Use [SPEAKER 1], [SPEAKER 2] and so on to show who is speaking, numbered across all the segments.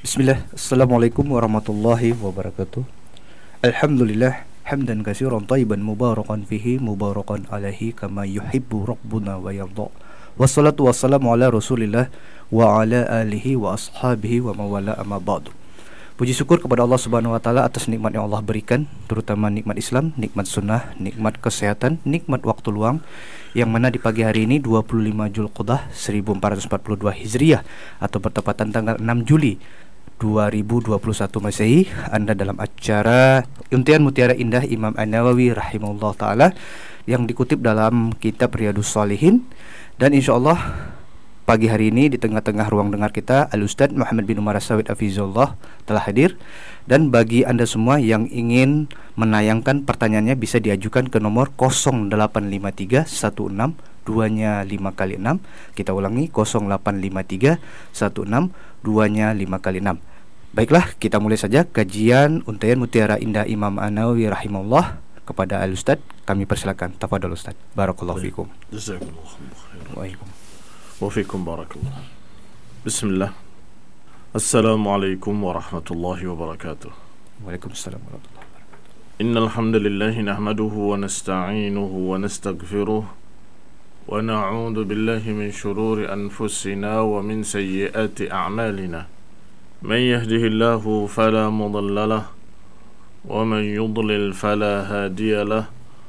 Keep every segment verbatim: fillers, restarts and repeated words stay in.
[SPEAKER 1] Bismillah, Assalamualaikum warahmatullahi wabarakatuh. Alhamdulillah, hamdan katsiran thayyiban mubarakan fihi mubarakan alaihi kama yuhibbu rabbuna wa yardha. Wassalatu wassalamu ala Rasulillah wa ala alihi wa ashabihi wa mawala amma ba'du. Puji syukur kepada Allah Subhanahu wa taala atas nikmat yang Allah berikan, terutama nikmat Islam, nikmat sunnah, nikmat kesehatan, nikmat waktu luang, yang mana di pagi hari ini dua puluh lima Dzulqa'dah seribu empat ratus empat puluh dua Hijriah atau bertepatan tanggal enam Juli dua ribu dua puluh satu Masehi, Anda dalam acara Untian Mutiara Indah Imam An-Nawawi rahimahullah ta'ala yang dikutip dalam kitab Riyadhus Shalihin. Dan insya Allah pagi hari ini di tengah-tengah ruang dengar kita Al-Ustadz Muhammad bin Umar As-Sawid Hafizahullah telah hadir. Dan bagi Anda semua yang ingin menayangkan pertanyaannya bisa diajukan ke nomor nol delapan lima tiga satu enam dua nya lima kali enam. Kita ulangi, nol delapan lima tiga satu enam dua nya lima kali enam. Baiklah, kita mulai saja kajian Untian Mutiara Indah Imam An-Nawawi rahimahullah. Kepada Al-Ustadz kami persilakan. Tafadhol Ustadz. Barakallahu fikum.
[SPEAKER 2] Jazakallahu khairan.
[SPEAKER 1] Waalaikum.
[SPEAKER 2] Wa fikum barakallah. Bismillah. Assalamualaikum warahmatullahi wabarakatuh.
[SPEAKER 1] Waalaikumsalam warahmatullahi wabarakatuh.
[SPEAKER 2] Innal hamdalillah nahmaduhu wa nasta'inuhu wa nastaghfiruh wa na'udzu billahi min shururi anfusina wa min sayyiati a'malina. Man yahdihillahu fala mudilla lahu wa man yudlil fala hadiya lahu.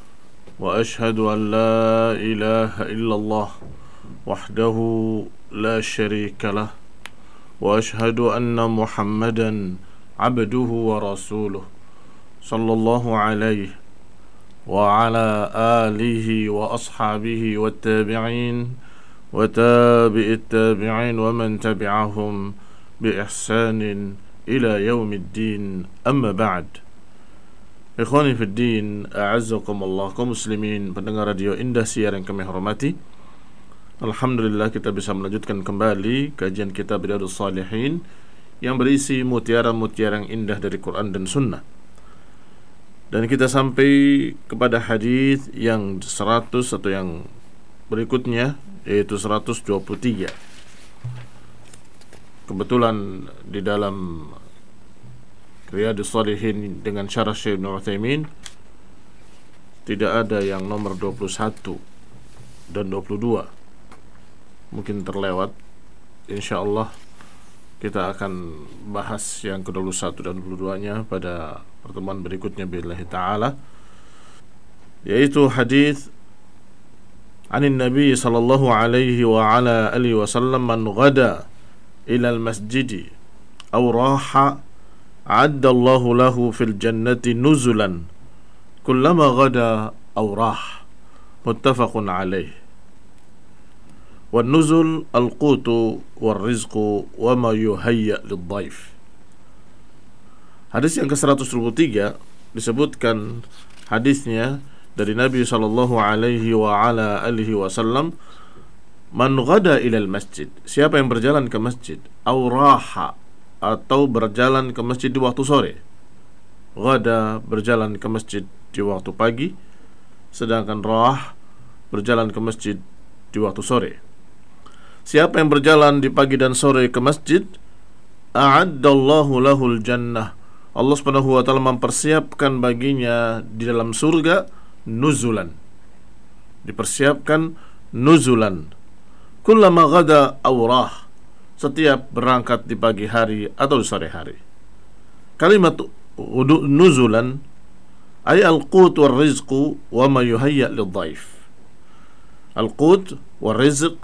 [SPEAKER 2] Wa ashhadu an la ilaha illallah wahdahu la syarika lahu wa ashhadu anna Muhammadan abduhu wa rasuluh sallallahu alaihi wa ala alihi wa ashabihi wa tabi'in wa tabi'it tabi'in wa man tabi'ahum bi ihsanin ila yaumiddin. Amma ba'd. Ikhwani fid din, a'azzakumullah, kaum muslimin pendengar radio Indah Siar yang kami hormati. Alhamdulillah kita bisa melanjutkan kembali kajian kitab Riyadhus Shalihin yang berisi mutiara-mutiara yang indah dari Quran dan Sunnah. Dan kita sampai kepada hadis yang seratus atau yang berikutnya, yaitu seratus dua puluh tiga. Kebetulan di dalam Riyadhus Shalihin dengan syarah Syekh Ibnu Utsaimin tidak ada yang nomor dua puluh satu dan dua puluh dua. Mungkin terlewat. Insyaallah kita akan bahas yang ke dua puluh satu dan dua puluh dua nya pada pertemuan berikutnya billahi ta'ala, yaitu hadis anin Nabi sallallahu alaihi wa ala alihi wasallam, man ghada ila al-masjidi aw raha a'adda Allahu lahu fil jannati nuzulan kullama ghada aw rah. Muttafaqun alaih. Wan nuzul al-qutu wal rizqu wa ma yuhayya lidh-dhaif. Hadis yang ke seratus dua puluh tiga disebutkan hadisnya dari Nabi sallallahu alaihi wa ala alihi wasallam, man ghada ilal masjid, siapa yang berjalan ke masjid, aw raha, atau berjalan ke masjid di waktu sore. Ghada berjalan ke masjid di waktu pagi, sedangkan rah berjalan ke masjid di waktu sore. Siapa yang berjalan di pagi dan sore ke masjid, a'addallahu lahul jannah, Allah Subhanahu wa taala mempersiapkan baginya di dalam surga nuzulan, dipersiapkan nuzulan kullama ghada aw rah, setiap berangkat di pagi hari atau di sore hari. Kalimat nuzulan ay al-qut wal rizqu wa ma yuhayya lidh-dhaif. Al-qut wal rizq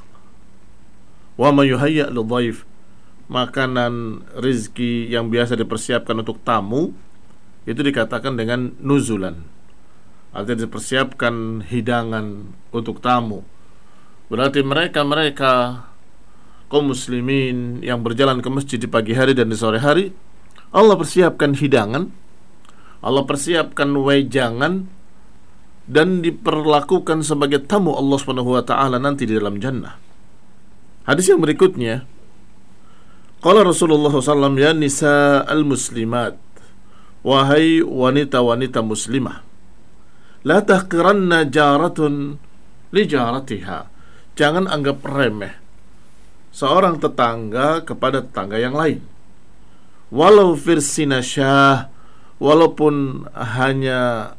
[SPEAKER 2] wa ma yuhayya lidh-dhaif, makanan, rizki yang biasa dipersiapkan untuk tamu, itu dikatakan dengan nuzulan. Artinya dipersiapkan hidangan untuk tamu. Berarti mereka-mereka kaum muslimin yang berjalan ke masjid di pagi hari dan di sore hari, Allah persiapkan hidangan, Allah persiapkan wejangan, dan diperlakukan sebagai tamu Allah Subhanahu wa taala nanti di dalam jannah. Hadis yang berikutnya, qala Rasulullah sallallahu alaihi wasallam, ya nisa al-muslimat, wahai wanita-wanita muslimah, la tahqiranna jaratun li jaratiha, jangan anggap remeh seorang tetangga kepada tetangga yang lain. walau firsina syah, walaupun hanya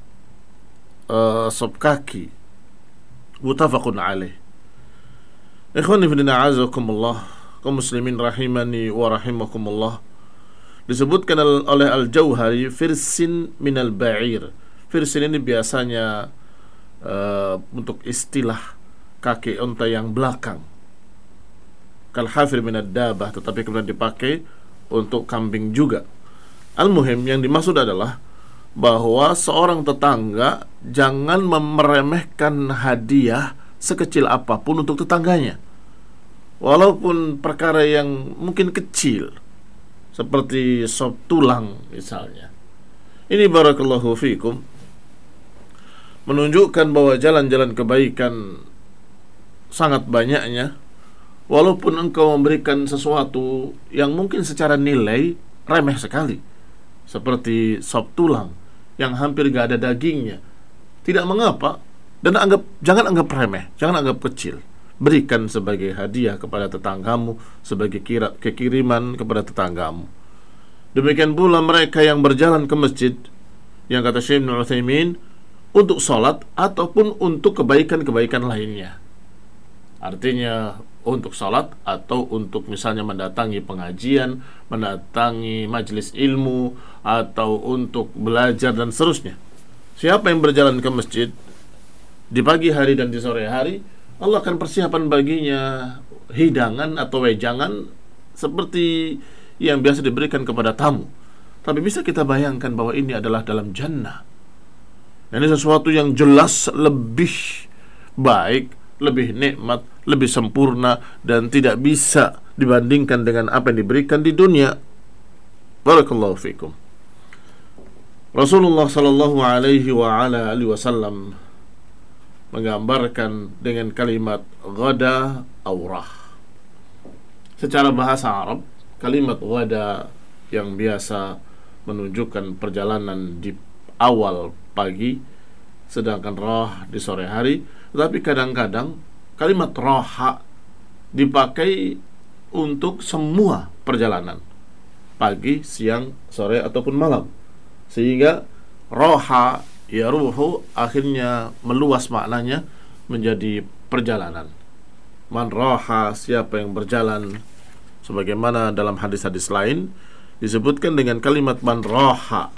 [SPEAKER 2] uh, sop kaki. Muttafaqun alaih. Ikhwani fillah azakumullah, kaum muslimin rahimani wa rahimakumullah. Disebutkan oleh Al-Jauhari firsin minal ba'ir. Firsin ini biasanya uh, untuk istilah kaki unta yang belakang, kal hafir minad dabah, tetapi kemudian dipakai untuk kambing juga. Al-muhim, yang dimaksud adalah bahwa seorang tetangga jangan meremehkan hadiah sekecil apapun untuk tetangganya, walaupun perkara yang mungkin kecil seperti sop tulang misalnya. Ini barakallahu fikum menunjukkan bahwa jalan-jalan kebaikan sangat banyaknya, walaupun engkau memberikan sesuatu yang mungkin secara nilai remeh sekali, seperti sop tulang yang hampir gak ada dagingnya, tidak mengapa, dan anggap, jangan anggap remeh, jangan anggap kecil. Berikan sebagai hadiah kepada tetanggamu, sebagai kira, kekiriman kepada tetanggamu. Demikian pula mereka yang berjalan ke masjid, yang kata Syekh Ibnu Utsaimin, untuk sholat ataupun untuk kebaikan-kebaikan lainnya. Artinya untuk sholat atau untuk misalnya mendatangi pengajian, mendatangi majelis ilmu, atau untuk belajar dan seterusnya. Siapa yang berjalan ke masjid di pagi hari dan di sore hari, Allah akan persiapan baginya hidangan atau wejangan seperti yang biasa diberikan kepada tamu. Tapi bisa kita bayangkan bahwa ini adalah dalam jannah. Ini sesuatu yang jelas lebih baik, lebih nikmat, lebih sempurna, dan tidak bisa dibandingkan dengan apa yang diberikan di dunia. Barakallahu fikum. Rasulullah sallallahu alaihi wa ala alihi wasallam menggambarkan dengan kalimat ghada aurah. Secara bahasa Arab, kalimat ghada yang biasa menunjukkan perjalanan di awal pagi, sedangkan rah di sore hari. Tetapi kadang-kadang kalimat raha dipakai untuk semua perjalanan, pagi, siang, sore, ataupun malam. Sehingga raha ya ruhu akhirnya meluas maknanya menjadi perjalanan. Man raha, siapa yang berjalan, sebagaimana dalam hadis-hadis lain disebutkan dengan kalimat man raha,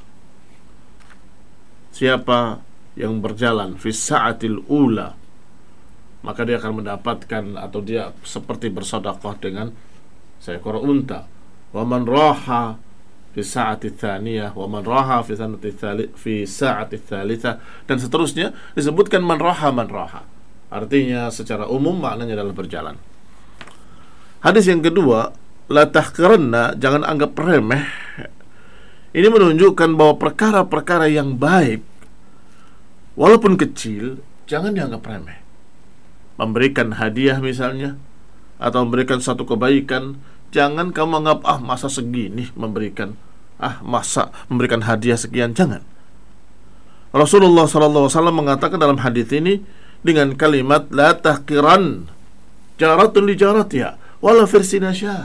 [SPEAKER 2] siapa yang berjalan fi sa'atil ula, maka dia akan mendapatkan atau dia seperti bersedekah dengan seekor unta. Wa man raha fi sa'ati tsaniyah wa man raha fi sanati tsalits fi sa'ati tsalitsah, dan seterusnya disebutkan man raha man raha. Artinya secara umum maknanya adalah berjalan. Hadis yang kedua, la tahqiranna, jangan anggap remeh. Ini menunjukkan bahwa perkara-perkara yang baik walaupun kecil jangan dianggap remeh. Memberikan hadiah misalnya, atau memberikan satu kebaikan, jangan kamu anggap ah masa segini memberikan, ah masa memberikan hadiah sekian, jangan. Rasulullah sallallahu alaihi wasallam mengatakan dalam hadis ini dengan kalimat la tahqiran jaratun li jaratiha wala firsinasya.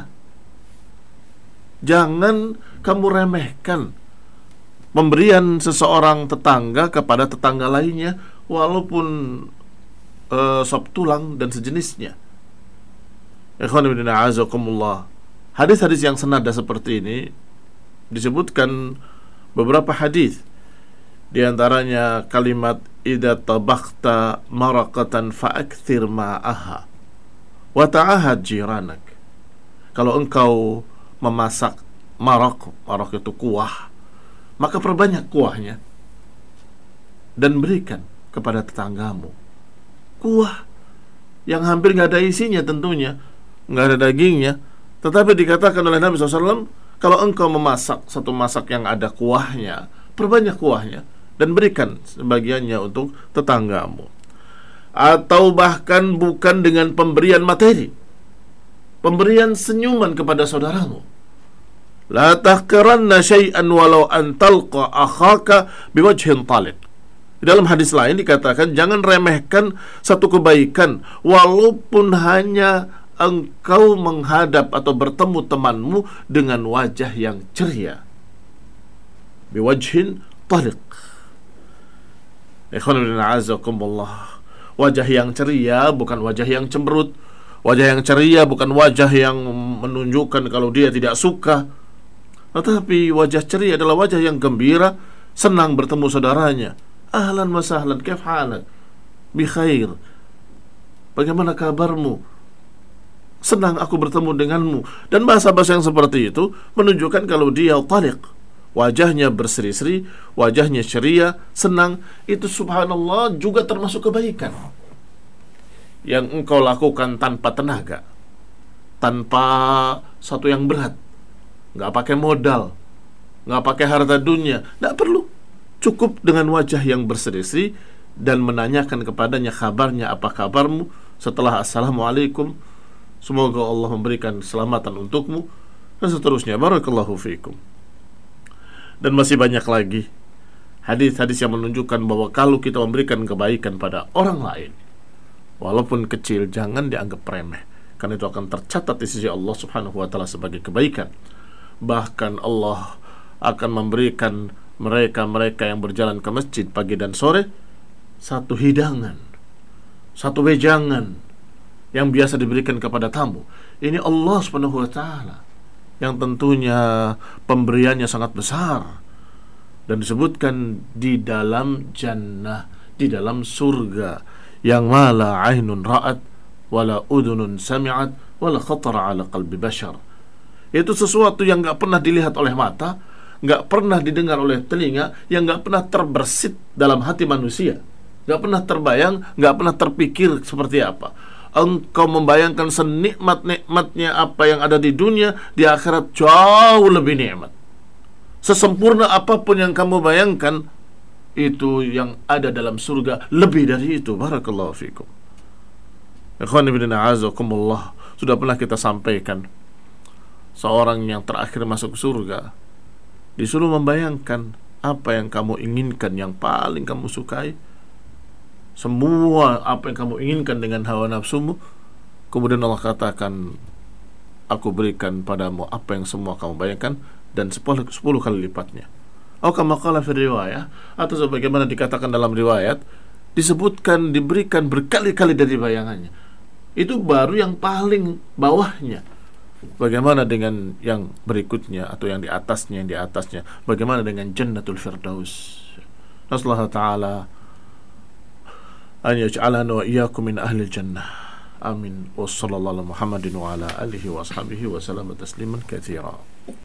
[SPEAKER 2] Jangan kamu remehkan pemberian seseorang tetangga kepada tetangga lainnya, walaupun uh, sop tulang dan sejenisnya. Ikhwan fillah a'azakumullah. Hadis-hadis yang senada seperti ini disebutkan beberapa hadis. Di antaranya kalimat idza tabakhta maraqatan fa'akthir ma'aha wa ta'ahad jiranak. Kalau engkau memasak maraq, maraq itu kuah, maka perbanyak kuahnya dan berikan kepada tetanggamu. Kuah yang hampir nggak ada isinya, tentunya nggak ada dagingnya, tetapi dikatakan oleh Nabi shallallahu alaihi wasallam, kalau engkau memasak satu masak yang ada kuahnya, perbanyak kuahnya dan berikan sebagiannya untuk tetanggamu. Atau bahkan bukan dengan pemberian materi, pemberian senyuman kepada saudaramu. La tahqiranna syai'an walau an talqa akhaka biwajhin talib. Dalam hadis lain dikatakan jangan remehkan satu kebaikan walaupun hanya engkau menghadap atau bertemu temanmu dengan wajah yang ceria, biwajhin taliq. Ikhwan a'azakumullah, wajah yang ceria bukan wajah yang cemberut. Wajah yang ceria bukan wajah yang menunjukkan kalau dia tidak suka, tetapi wajah ceria adalah wajah yang gembira, senang bertemu saudaranya. Ahlan wa sahlan, kaif halak? Bi khair. Bagaimana kabarmu? Senang aku bertemu denganmu. Dan bahasa-bahasa yang seperti itu menunjukkan kalau dia taliq, wajahnya berseri-seri, wajahnya ceria, senang. Itu subhanallah juga termasuk kebaikan yang engkau lakukan tanpa tenaga, tanpa satu yang berat, nggak pakai modal, nggak pakai harta dunia, nggak perlu. Cukup dengan wajah yang berseri-seri dan menanyakan kepadanya kabarnya, apa kabarmu, setelah assalamualaikum, semoga Allah memberikan keselamatan untukmu, dan seterusnya. Barakallahu fiikum. Dan masih banyak lagi hadis-hadis yang menunjukkan bahwa kalau kita memberikan kebaikan pada orang lain, walaupun kecil, jangan dianggap remeh, karena itu akan tercatat di sisi Allah Subhanahu wa ta'ala sebagai kebaikan. Bahkan Allah akan memberikan mereka-mereka yang berjalan ke masjid pagi dan sore satu hidangan, satu wejangan yang biasa diberikan kepada tamu. Ini Allah Subhanahu wa ta'ala yang tentunya pemberiannya sangat besar, dan disebutkan di dalam jannah, di dalam surga, yang mala ainun ra'at wala udhunun sami'at wala khatara ala qalbi bashar. Itu sesuatu yang gak pernah dilihat oleh mata, gak pernah didengar oleh telinga, yang gak pernah terbersit dalam hati manusia, gak pernah terbayang, gak pernah terpikir seperti apa. Engkau membayangkan senikmat-nikmatnya apa yang ada di dunia, di akhirat jauh lebih nikmat. Sesempurna apapun yang kamu bayangkan, itu yang ada dalam surga lebih dari itu. Barakallahu fikum. Ikhwan ibn a'azakumullah, sudah pernah kita sampaikan, seorang yang terakhir masuk surga disuruh membayangkan apa yang kamu inginkan, yang paling kamu sukai, semua apa yang kamu inginkan dengan hawa nafsumu. Kemudian Allah katakan, aku berikan padamu apa yang semua kamu bayangkan dan sepuluh kali lipatnya. Atau kama qala fi riwayah, atau sebagaimana dikatakan dalam riwayat, disebutkan diberikan berkali-kali dari bayangannya. Itu baru yang paling bawahnya. Bagaimana dengan yang berikutnya atau yang di atasnya, yang di atasnya? Bagaimana dengan Jannatul Firdaus? Nasallahu ta'ala an yaj'alana wa iyyakum min ahli jannah. Amin. Wassallallahu ala Muhammadin wa ala alihi wa ashabihi wa sallam tasliman katsira.